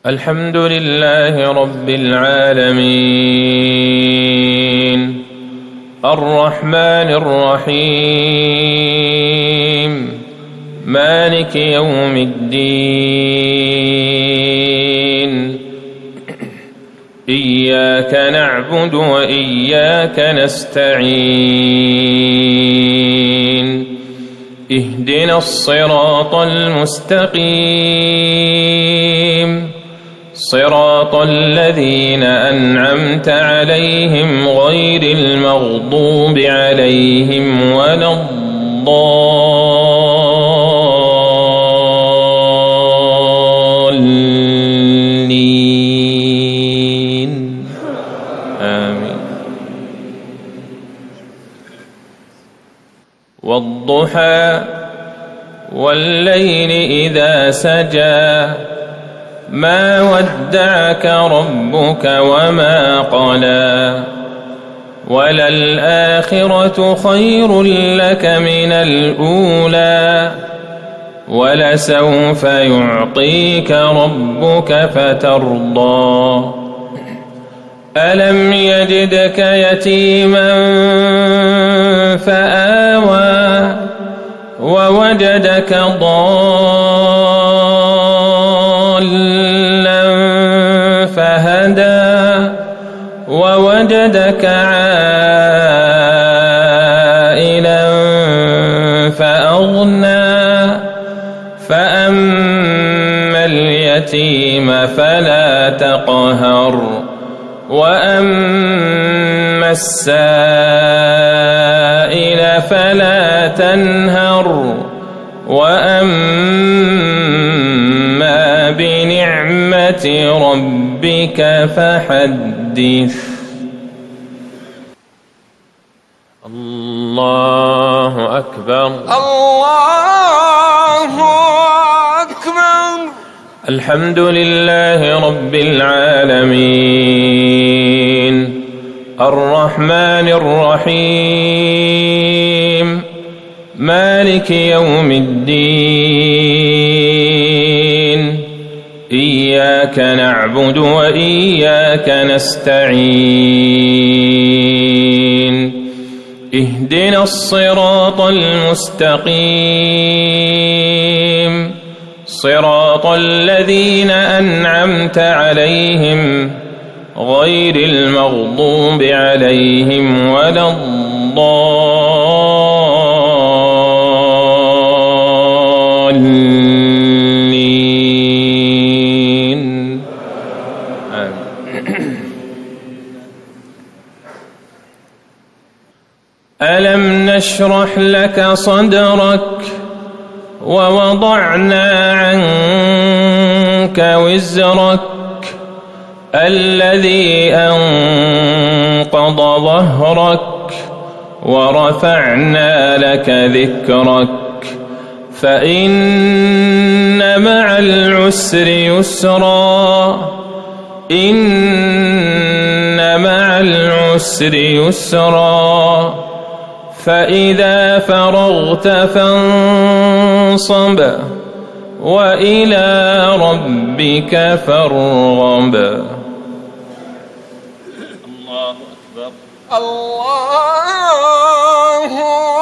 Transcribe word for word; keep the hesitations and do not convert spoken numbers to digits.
الحمد لله رب العالمين الرحمن الرحيم مالك يوم الدين إياك نعبد وإياك نستعين اهدنا الصراط المستقيم صراط الذين أنعمت عليهم غير المغضوب عليهم ولا الضالين آمين. والضحى والليل إذا سجى ما ودعك ربك وما قلى وللآخرة خير لك من الأولى ولسوف يعطيك ربك فترضى ألم يجدك يتيما فآوى ووجدك ضالا فهدى ووجدك عائلا فأغنى فأما اليتيم فلا تقهر وأما السائل فلا تنهر وأما بنعمة ربك فحدث. الله أكبر الله أكبر. الحمد لله رب العالمين الرحمن الرحيم مالك يوم الدين إياك نعبد وإياك نستعين اهدنا الصراط المستقيم صراط الذين أنعمت عليهم غير المغضوب عليهم ولا الضالين آمين. ألم نشرح لك صدرك ووضعنا عنك وزرك الذي أنقض ظهرك ورفعنا لك ذكرك فإن مع العسر يسرا إن مع العسر يسرا فإذا فرغت فانصب وإلى ربك فارغب. الله أكبر. الله